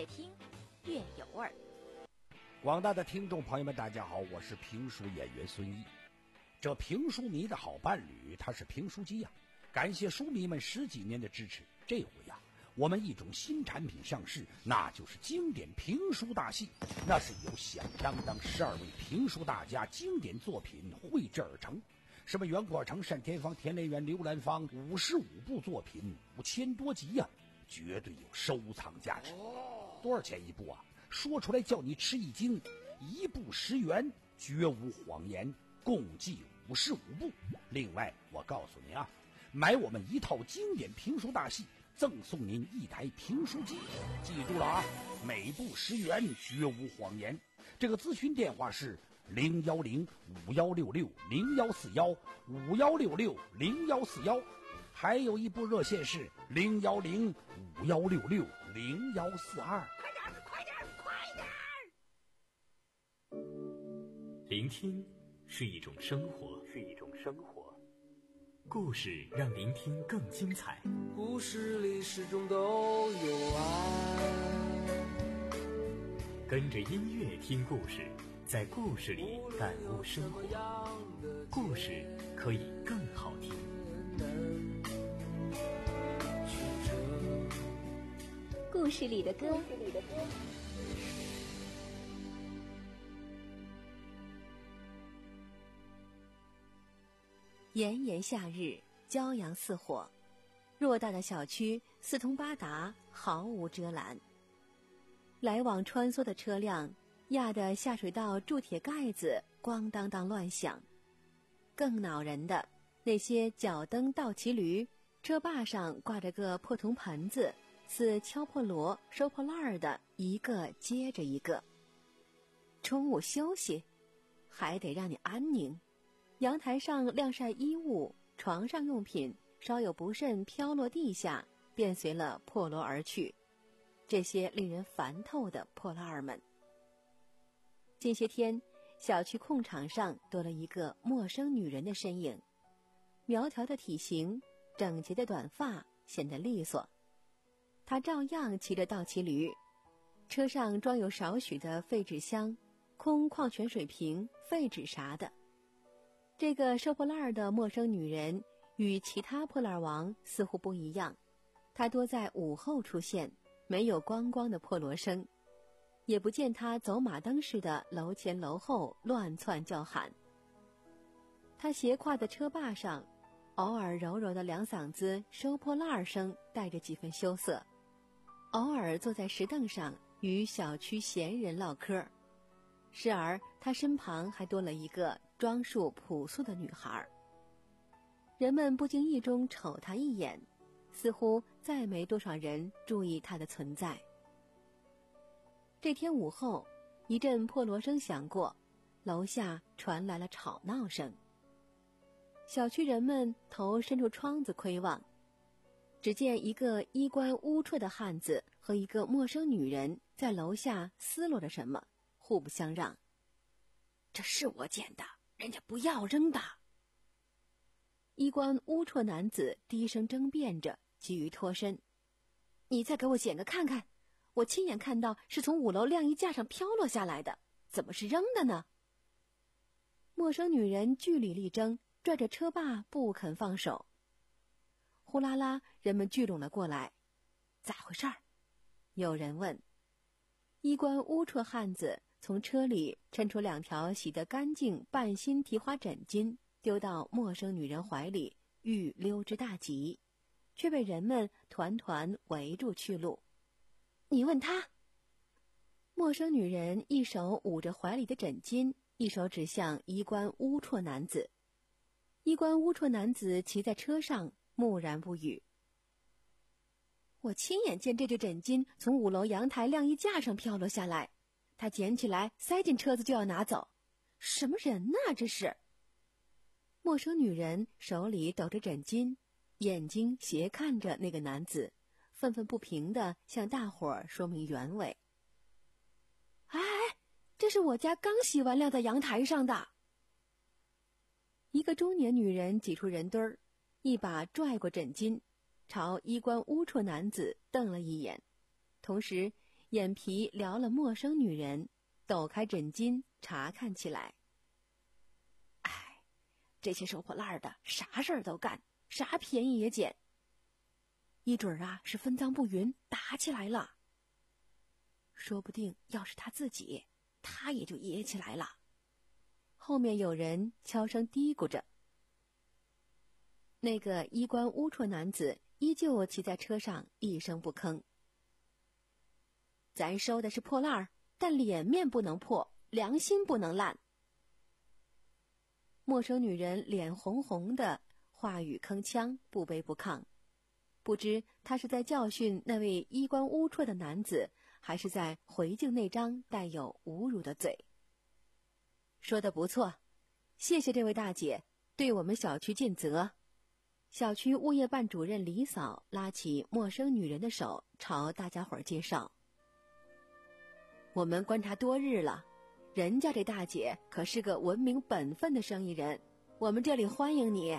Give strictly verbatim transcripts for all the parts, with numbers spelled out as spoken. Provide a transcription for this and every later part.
越听越有味儿。 广大的听众朋友们，大家好，我是评书演员孙毅。这评书迷的好伴侣，他是评书机呀、啊！感谢书迷们十几年的支持。这回呀、啊，我们一种新产品上市，那就是经典评书大戏。那是由响当当十二位评书大家经典作品绘制而成。什么袁国成、单田芳、田连元、刘兰芳，五十五部作品，五千多集呀、啊，绝对有收藏价值。多少钱一部啊？说出来叫你吃一惊，一部十元，绝无谎言，共计五十五部。另外，我告诉你啊，买我们一套经典评书大戏，赠送您一台评书机。记住了啊，每部十元，绝无谎言。这个咨询电话是零幺零五幺六六零幺四幺五幺六六零幺四幺，还有一部热线是零幺零五幺六六零幺四二。 聆听是一种生活，是一种生活。故事让聆听更精彩。 故事里始终都有爱。 跟着音乐听故事，在故事里感悟生活。故事可以更好听。 故事里的歌。炎炎夏日，骄阳似火，偌大的小区四通八达，毫无遮拦。来往穿梭的车辆压得下水道铸铁盖子咣当当乱响。更恼人的，那些脚蹬倒骑驴，车把上挂着个破铜盆子，似敲破锣收破烂儿的，一个接着一个。中午休息，还得让你安宁。阳台上晾晒衣物，床上用品稍有不慎飘落地下，便随了破锣而去。这些令人烦透的破烂儿们。近些天，小区空场上多了一个陌生女人的身影，苗条的体型，整齐的短发显得利索。她照样骑着倒骑驴，车上装有少许的废纸箱、空矿泉水瓶、废纸啥的。这个收破烂的陌生女人与其他破烂王似乎不一样，她多在午后出现，没有咣咣的破锣声，也不见她走马灯似的楼前楼后乱窜叫喊。她斜挎的车把上，偶尔柔柔的两嗓子收破烂声带着几分羞涩，偶尔坐在石凳上与小区闲人唠嗑，时而她身旁还多了一个装束朴素的女孩。人们不经意中瞅她一眼，似乎再没多少人注意她的存在。这天午后，一阵破锣声响过，楼下传来了吵闹声。小区人们头伸出窗子窥望，只见一个衣冠污绰的汉子和一个陌生女人在楼下厮落着什么，互不相让。这是我捡的，人家不要扔的。衣冠污绰男子低声争辩着，急于脱身。你再给我捡个看看，我亲眼看到是从五楼晾衣架上飘落下来的，怎么是扔的呢？陌生女人据理力争，拽着车把不肯放手。呼啦啦，人们聚拢了过来。咋回事儿？有人问。衣冠污绰汉子从车里抻出两条洗得干净半新提花枕巾，丢到陌生女人怀里，欲溜之大吉，却被人们团团围住去路。你问他。陌生女人一手捂着怀里的枕巾，一手指向衣冠污绰男子。衣冠污绰男子骑在车上，木然不语。我亲眼见这只枕巾从五楼阳台晾衣架上飘落下来，他捡起来塞进车子就要拿走。什么人呐，这是？陌生女人手里抖着枕巾，眼睛斜看着那个男子，愤愤不平地向大伙儿说明原委。哎，这是我家刚洗完晾在阳台上的。一个中年女人挤出人堆儿，一把拽过枕巾，朝衣冠污绰男子瞪了一眼，同时眼皮撩了陌生女人，抖开枕巾查看起来。哎，这些收破烂的啥事儿都干，啥便宜也捡。一准儿啊是分赃不匀，打起来了。说不定要是他自己，他也就野起来了。后面有人悄声嘀咕着。那个衣冠龌龊男子依旧骑在车上，一声不吭。咱收的是破烂儿，但脸面不能破，良心不能烂。陌生女人脸红红的，话语铿锵，不卑不亢。不知他是在教训那位衣冠龌龊的男子，还是在回敬那张带有侮辱的嘴。说得不错，谢谢这位大姐对我们小区尽责。小区物业办主任李嫂拉起陌生女人的手，朝大家伙儿介绍。我们观察多日了，人家这大姐可是个文明本分的生意人，我们这里欢迎你。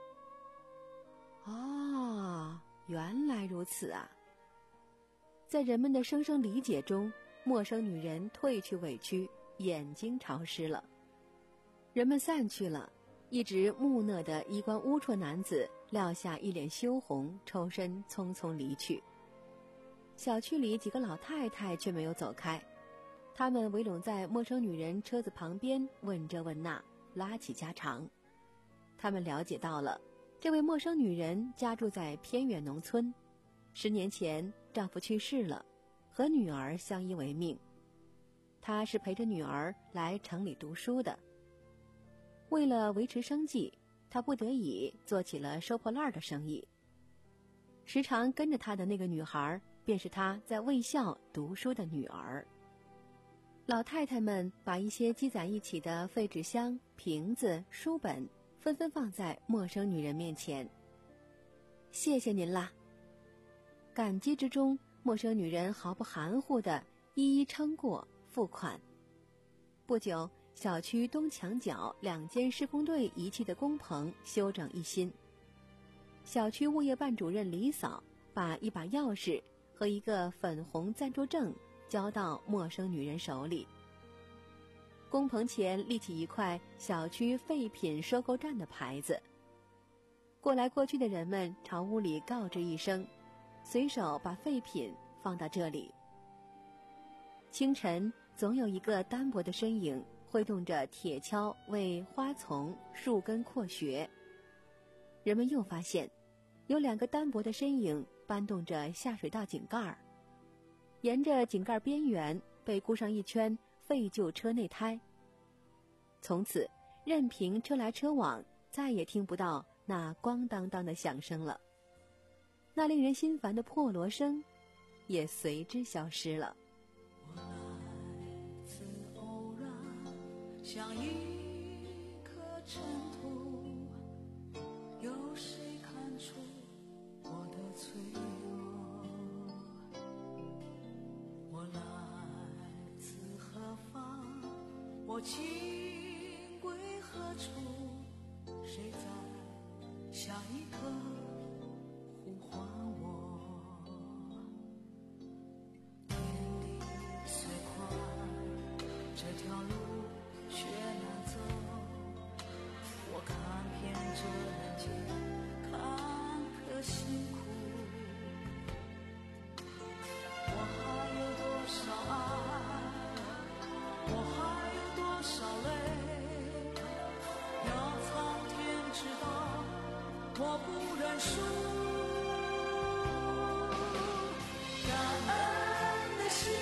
哦，原来如此啊。在人们的声声理解中，陌生女人褪去委屈，眼睛潮湿了。人们散去了，一直木讷的衣冠龌龊男子撂下一脸羞红，抽身匆匆离去。小区里几个老太太却没有走开，她们围拢在陌生女人车子旁边，问这问那，拉起家常。她们了解到了，这位陌生女人家住在偏远农村，十年前丈夫去世了，和女儿相依为命。她是陪着女儿来城里读书的。为了维持生计，她不得已做起了收破烂的生意。时常跟着她的那个女孩，便是她在卫校读书的女儿。老太太们把一些积攒一起的废纸箱、瓶子、书本纷纷放在陌生女人面前。谢谢您啦。感激之中，陌生女人毫不含糊地一一称过付款。不久，小区东墙角两间施工队遗弃的工棚修整一新。小区物业办主任李嫂把一把钥匙和一个粉红暂住证交到陌生女人手里。工棚前立起一块小区废品收购站的牌子，过来过去的人们朝屋里告知一声，随手把废品放到这里。清晨，总有一个单薄的身影挥动着铁锹为花丛、树根扩穴。人们又发现，有两个单薄的身影搬动着下水道井盖，沿着井盖边缘被箍上一圈废旧车内胎。从此，任凭车来车往，再也听不到那咣当当的响声了。那令人心烦的破锣声也随之消失了。 我来自偶然，像一颗尘土，有谁看出我的脆弱？我来自何方？我情归何处？谁在下一刻呼唤我？天地虽宽，这条路却难走。我看遍这人间坎坷辛苦，我还有多少爱，我还有多少泪，要苍天知道，我不认输。感恩的心，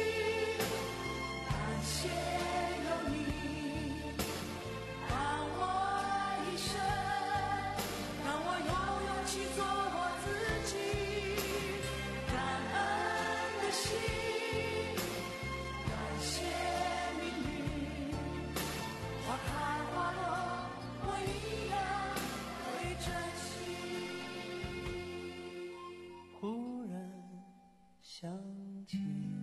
感谢有你伴我一生，让我有勇气做我自己。感恩的心，感谢命运，花开花落，我一样会珍惜。忽然想起，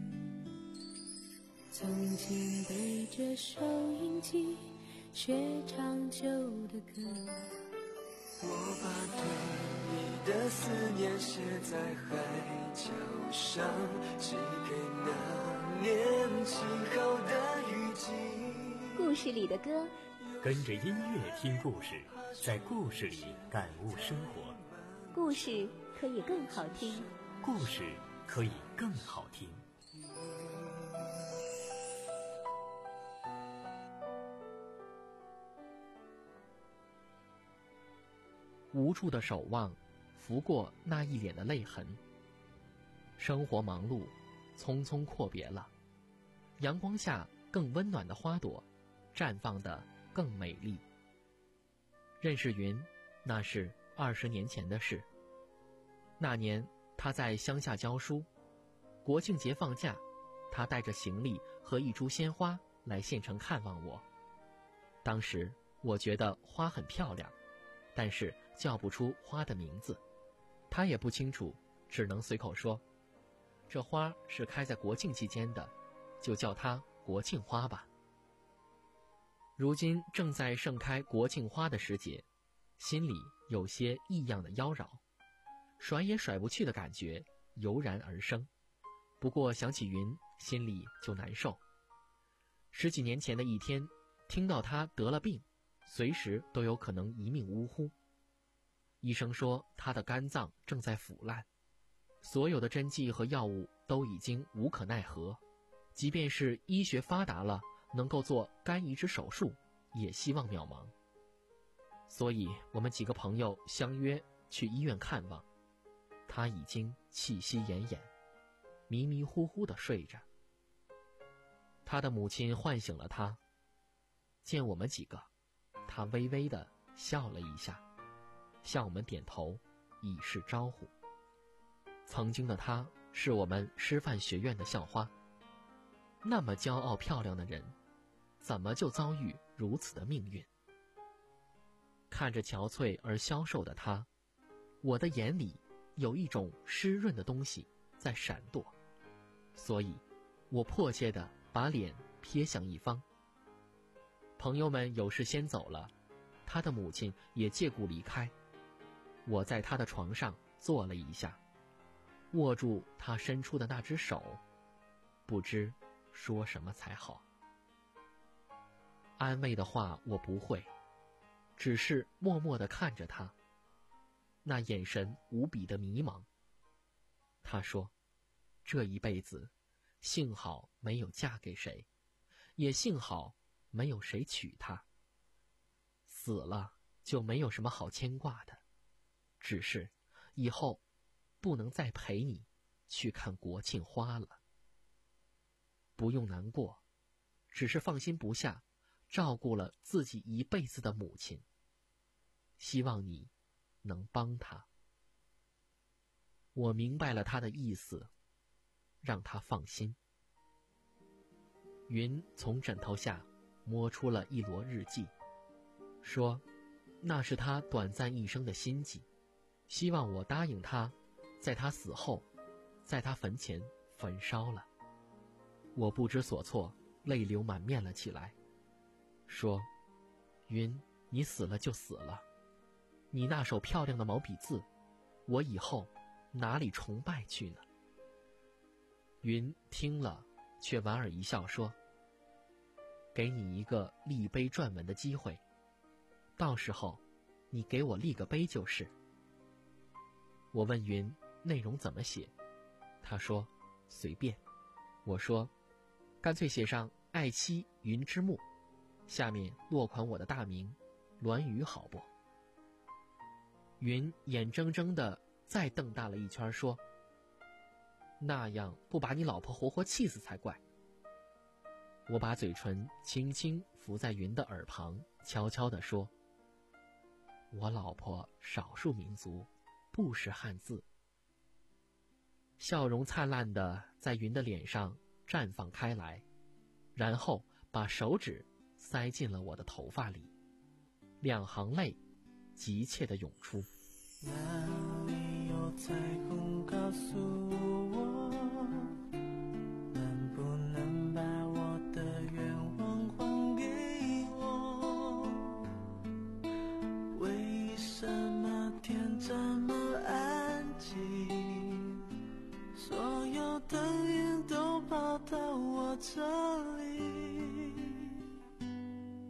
曾经背着收音机学唱旧的歌， 我把对你的思念写在海角上，寄给那事里的歌， 跟着音乐听故事，在故事里感悟生活。 故事可以更好听， 故事可以更好听。 无助的守望，拂过那一脸的泪痕。生活忙碌，匆匆阔别了。阳光下更温暖的花朵，绽放得更美丽。认识云，那是二十年前的事。那年他在乡下教书，国庆节放假，他带着行李和一株鲜花来县城看望我。当时我觉得花很漂亮，但是叫不出花的名字，他也不清楚，只能随口说，这花是开在国庆期间的，就叫它国庆花吧。如今正在盛开国庆花的时节，心里有些异样的妖娆，甩也甩不去的感觉油然而生。不过想起云，心里就难受。十几年前的一天，听到他得了病，随时都有可能一命呜呼。医生说他的肝脏正在腐烂，所有的针剂和药物都已经无可奈何，即便是医学发达了，能够做肝移植手术，也希望渺茫。所以我们几个朋友相约去医院看望，他已经气息奄奄，迷迷糊糊地睡着。他的母亲唤醒了他，见我们几个，他微微地笑了一下，向我们点头，以示招呼。曾经的他是我们师范学院的校花，那么骄傲漂亮的人，怎么就遭遇如此的命运？看着憔悴而消瘦的他，我的眼里有一种湿润的东西在闪躲，所以我迫切地把脸瞥向一方。朋友们有事先走了，他的母亲也借故离开。我在他的床上坐了一下，握住他伸出的那只手，不知说什么才好。安慰的话我不会，只是默默地看着他，那眼神无比的迷茫。他说，这一辈子幸好没有嫁给谁，也幸好没有谁娶她。死了就没有什么好牵挂的，只是以后不能再陪你去看国庆花了。不用难过，只是放心不下照顾了自己一辈子的母亲，希望你能帮她。我明白了他的意思，让他放心。云从枕头下摸出了一摞日记，说那是他短暂一生的心迹，希望我答应他，在他死后，在他坟前焚烧了。我不知所措，泪流满面了起来，说，云，你死了就死了，你那手漂亮的毛笔字，我以后哪里崇拜去呢？云听了，却莞尔一笑说，给你一个立碑撰文的机会，到时候你给我立个碑就是。我问云内容怎么写，他说随便。我说干脆写上爱妻云之墓，下面落款我的大名栾宇，好不？云眼睁睁地再瞪大了一圈，说，那样不把你老婆活活气死才怪。我把嘴唇轻轻扶在云的耳旁，悄悄地说，我老婆少数民族，不识汉字。笑容灿烂地在云的脸上绽放开来，然后把手指塞进了我的头发里，两行泪急切地涌出。 哪里有彩虹告诉我，能不能把我的愿望还给我？为什么天这么安静，所有的云都跑到我这里？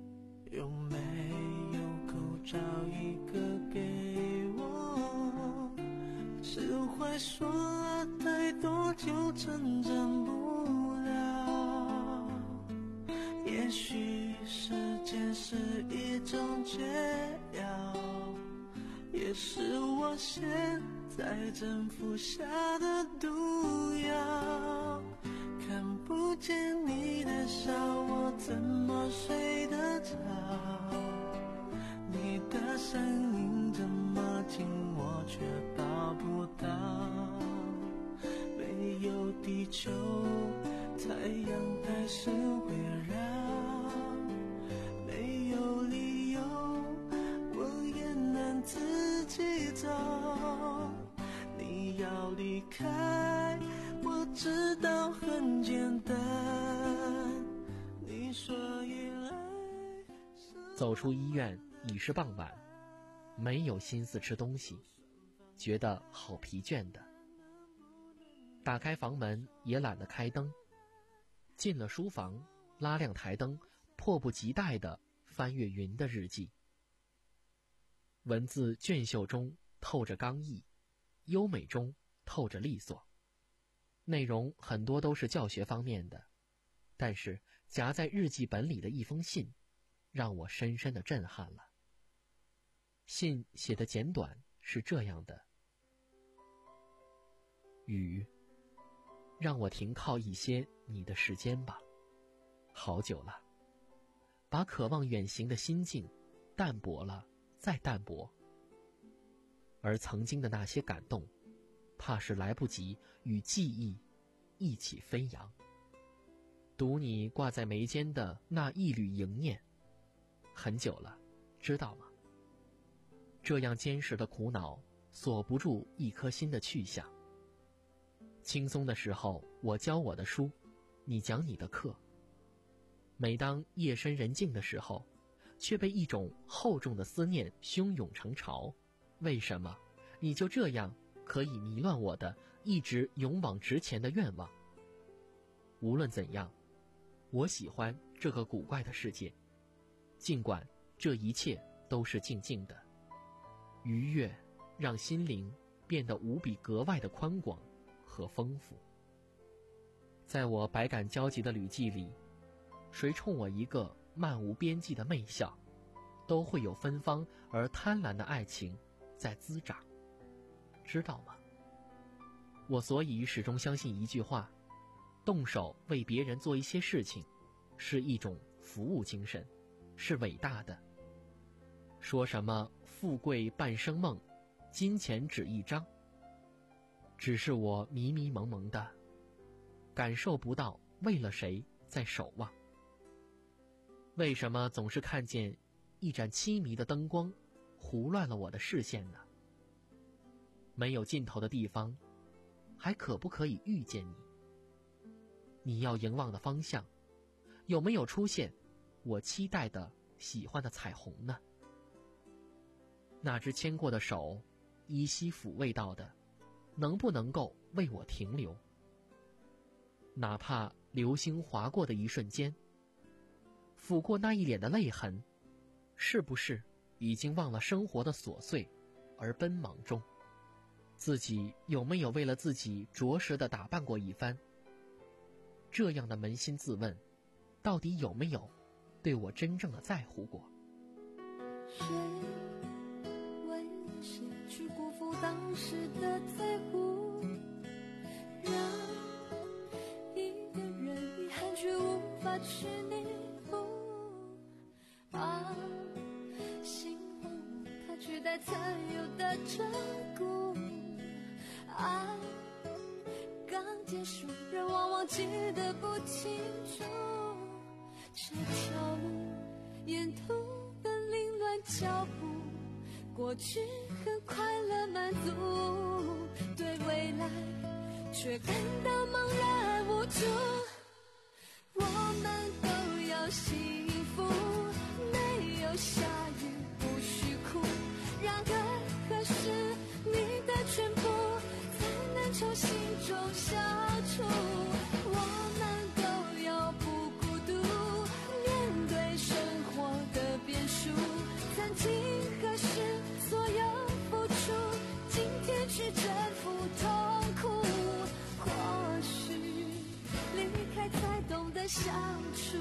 一个给我，释怀说了太多就成真不了。也许时间是一种解药，也是我现在正服下的毒药。看不见你的笑，我怎么睡得着？你的声音这么近，我却抱不到。没有地球，太阳还是围绕。没有理由，我也能自己走。你要离开，我知道很简单。你说依赖。 走出医院已是傍晚，没有心思吃东西，觉得好疲倦的。打开房门也懒得开灯，进了书房，拉亮台灯，迫不及待地翻阅云的日记。文字俊秀中透着刚毅，优美中透着利索，内容很多都是教学方面的，但是夹在日记本里的一封信让我深深地震撼了。信写的简短，是这样的：雨，让我停靠一些你的时间吧，好久了，把渴望远行的心境淡薄了再淡薄，而曾经的那些感动，怕是来不及与记忆一起飞扬。读你挂在眉间的那一缕迎念，很久了，知道吗？这样坚实的苦恼锁不住一颗心的去向。轻松的时候我教我的书，你讲你的课，每当夜深人静的时候，却被一种厚重的思念汹涌成潮。为什么你就这样可以迷乱我的一直勇往直前的愿望？无论怎样，我喜欢这个古怪的世界，尽管这一切都是静静的。愉悦让心灵变得无比格外的宽广和丰富。在我百感交集的旅记里，谁冲我一个漫无边际的媚笑，都会有芬芳而贪婪的爱情在滋长，知道吗？我所以始终相信一句话，动手为别人做一些事情是一种服务精神，是伟大的。说什么富贵半生梦，金钱只一张，只是我迷迷蒙蒙的感受不到为了谁在守望。为什么总是看见一盏凄迷的灯光胡乱了我的视线呢？没有尽头的地方，还可不可以遇见你？你要迎望的方向，有没有出现我期待的喜欢的彩虹呢？那只牵过的手，依稀抚慰到的，能不能够为我停留？哪怕流星划过的一瞬间，抚过那一脸的泪痕，是不是已经忘了生活的琐碎而奔忙中？自己有没有为了自己着实的打扮过一番？这样的扪心自问，到底有没有对我真正的在乎过？ 谁为谁去辜负当时的在乎，让一个人遗憾却无法去弥补，把心荒芜它取代曾有的眷顾，爱刚结束，人往往记得不清楚，这条路沿途的凌乱脚步，过去很快乐满足，对未来却感到茫然无助。我们都要幸福，没有下雨不许哭，然而何时你的全部才能从心中消除？我们都要不孤独，面对生活的变数，曾经何时的相处。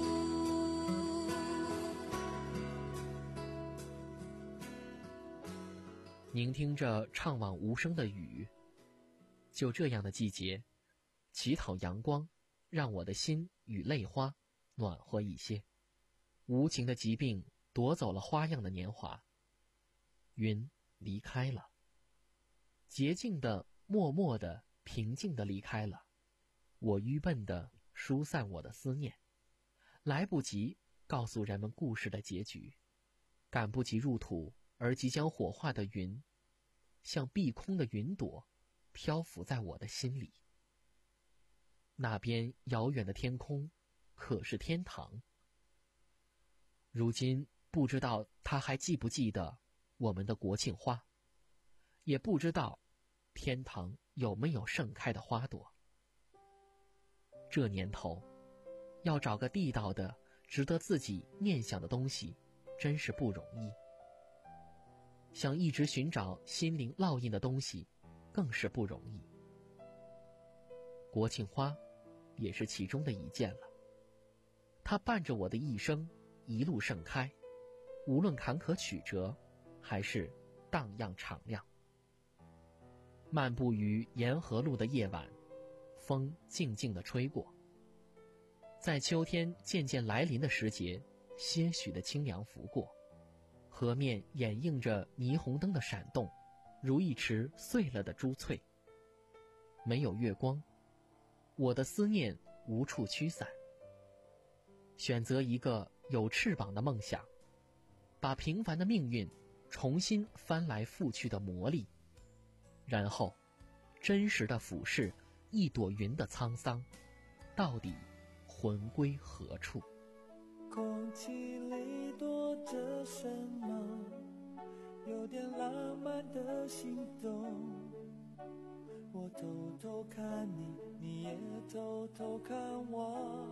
聆听着怅惘无声的雨，就这样的季节，乞讨阳光，让我的心与泪花暖和一些。无情的疾病夺走了花样的年华，云离开了，洁净的、默默的、平静的离开了。我愚笨的疏散我的思念，来不及告诉人们故事的结局，赶不及入土而即将火化的云，像碧空的云朵，漂浮在我的心里。那边遥远的天空，可是天堂。如今不知道他还记不记得我们的国庆花，也不知道天堂有没有盛开的花朵。这年头，要找个地道的、值得自己念想的东西，真是不容易。想一直寻找心灵烙印的东西，更是不容易。国庆花，也是其中的一件了。它伴着我的一生，一路盛开，无论坎坷曲折，还是荡漾敞亮。漫步于沿河路的夜晚，风静静地吹过，在秋天渐渐来临的时节，些许的清凉拂过，河面掩映着霓虹灯的闪动，如一池碎了的珠翠。没有月光，我的思念无处驱散。选择一个有翅膀的梦想，把平凡的命运重新翻来覆去的磨砺，然后真实的俯视一朵云的沧桑，到底魂归何处？ 空气里躲着什么？有点浪漫的心动。我偷偷看你，你也偷偷看我。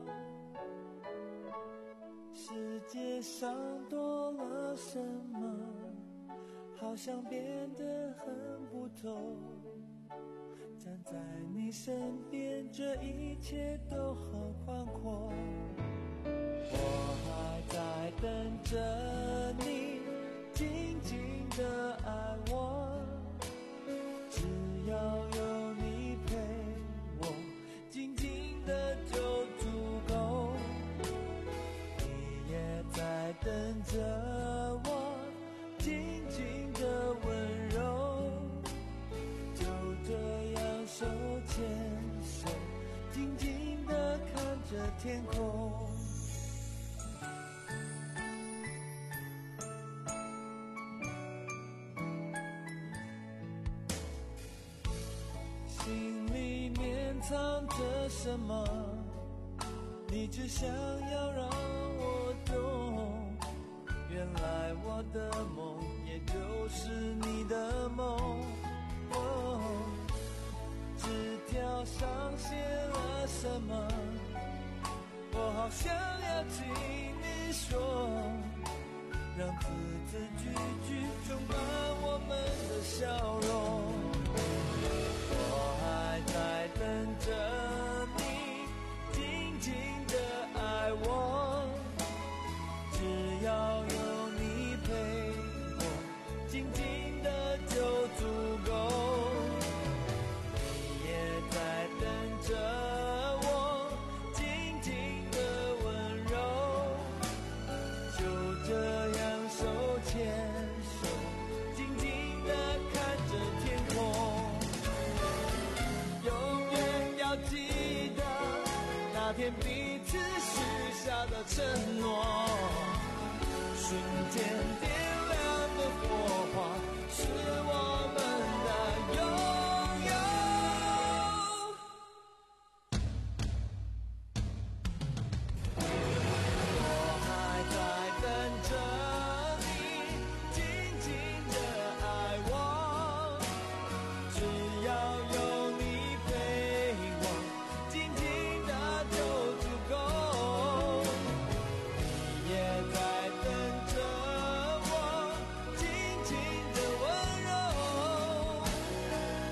世界上多了什么？好像变得很不同。站在你身边，这一切都很宽阔。我还在等着你，静静的爱我。只要有你陪我，静静的就足够。你也在等着我，静静的温柔。就这样手牵手，静静的看着天空。心里面藏着什么？你只想要让我懂。原来我的梦也就是你的梦。哦，纸条上写了什么？我好想要听你说，让字字句句充满我们的笑容。我还在等着你，静静的爱我。只要有你陪我，静静的就足够。你也在等着我，静静的温柔。就这样手牵手，静静的看着天空。永远要记得那天彼此许下的承诺，瞬间点亮的火花，是我们的拥有。我还在等着你，静静的爱我。只要有你陪我，静静的就足够。你也在等着我，静静的温柔。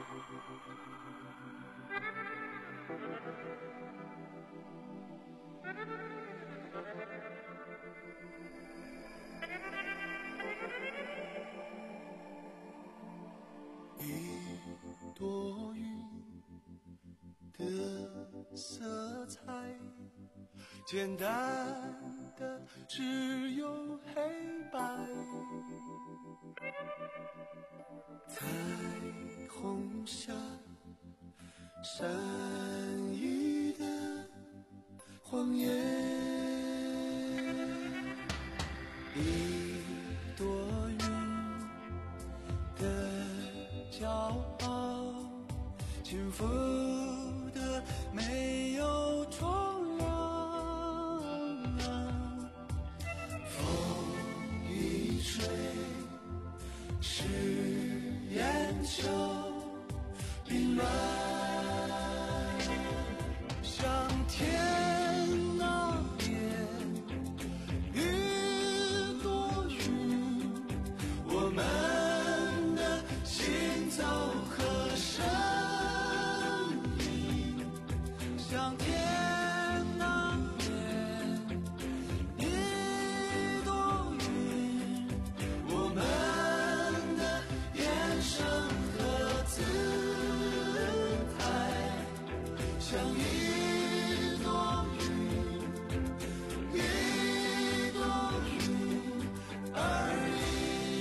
一朵云的色彩，简单的只有黑白，彩虹下善意的谎言，一朵云的骄傲，轻浮的没有重量，风一吹是眼球凌乱，像天那边一朵云，我们的行走和声音，像天那边一朵云，我们的眼神和姿态，像一朵云，一朵云而已。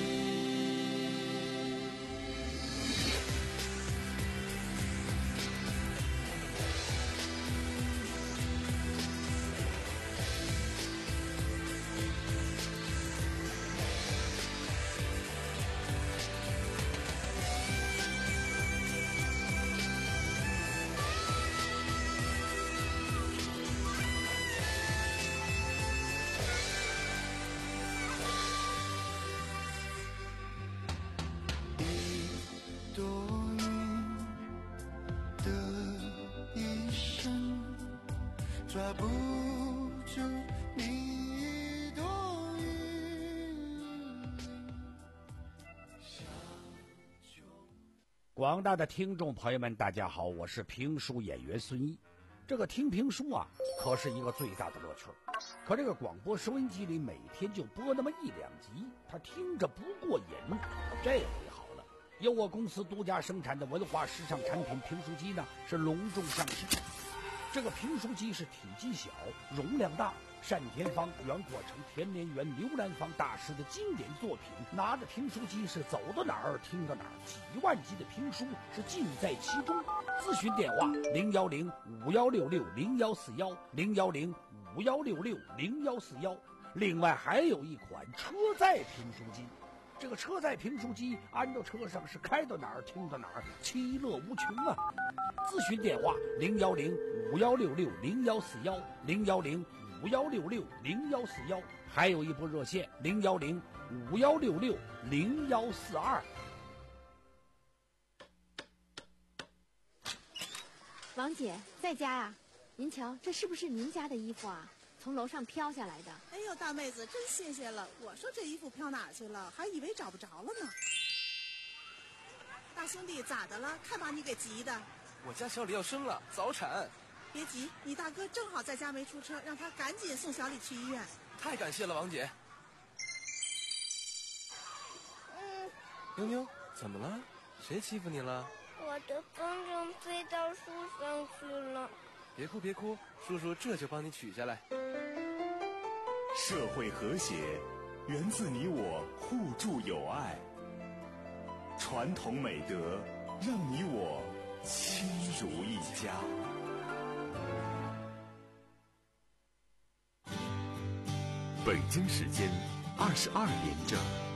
一朵云的一生，抓不住你一朵云。 广大的听众朋友们，大家好，我是评书演员孙一。这个听评书啊，可是一个最大的乐趣。可这个广播收音机里每天就播那么一两集，他听着不过瘾。这回好了，由我公司独家生产的文化时尚产品评书机呢，是隆重上市。这个评书机是体积小，容量大，单田芳、袁国成、田连元、刘兰芳大师的经典作品。拿着评书机是走到哪儿听到哪儿，几万集的评书是尽在其中。咨询电话零幺零五幺六六零幺四幺零幺零五幺六六零幺四幺。另外还有一款车载评书机。这个车载评书机安到车上是开到哪儿听到哪儿，其乐无穷啊！咨询电话零幺零五幺六六零幺四幺零幺零五幺六六零幺四幺，还有一部热线零幺零五幺六六零幺四二。 王姐在家呀？您瞧，这是不是您家的衣服啊？从楼上飘下来的。 哎呦，大妹子，真谢谢了！我说这衣服飘哪儿去了，还以为找不着了呢。大兄弟，咋的了？看把你给急的。 我家小李要生了，早产。 别急，你大哥正好在家没出车，让他赶紧送小李去医院。 太感谢了，王姐。 嗯， 妞妞，怎么了？谁欺负你了？ 我的风筝飞到树上去了。 别哭别哭，叔叔这就帮你取下来。 社会和谐源自你我互助友爱，传统美德让你我亲如一家。 北京时间二十二点整。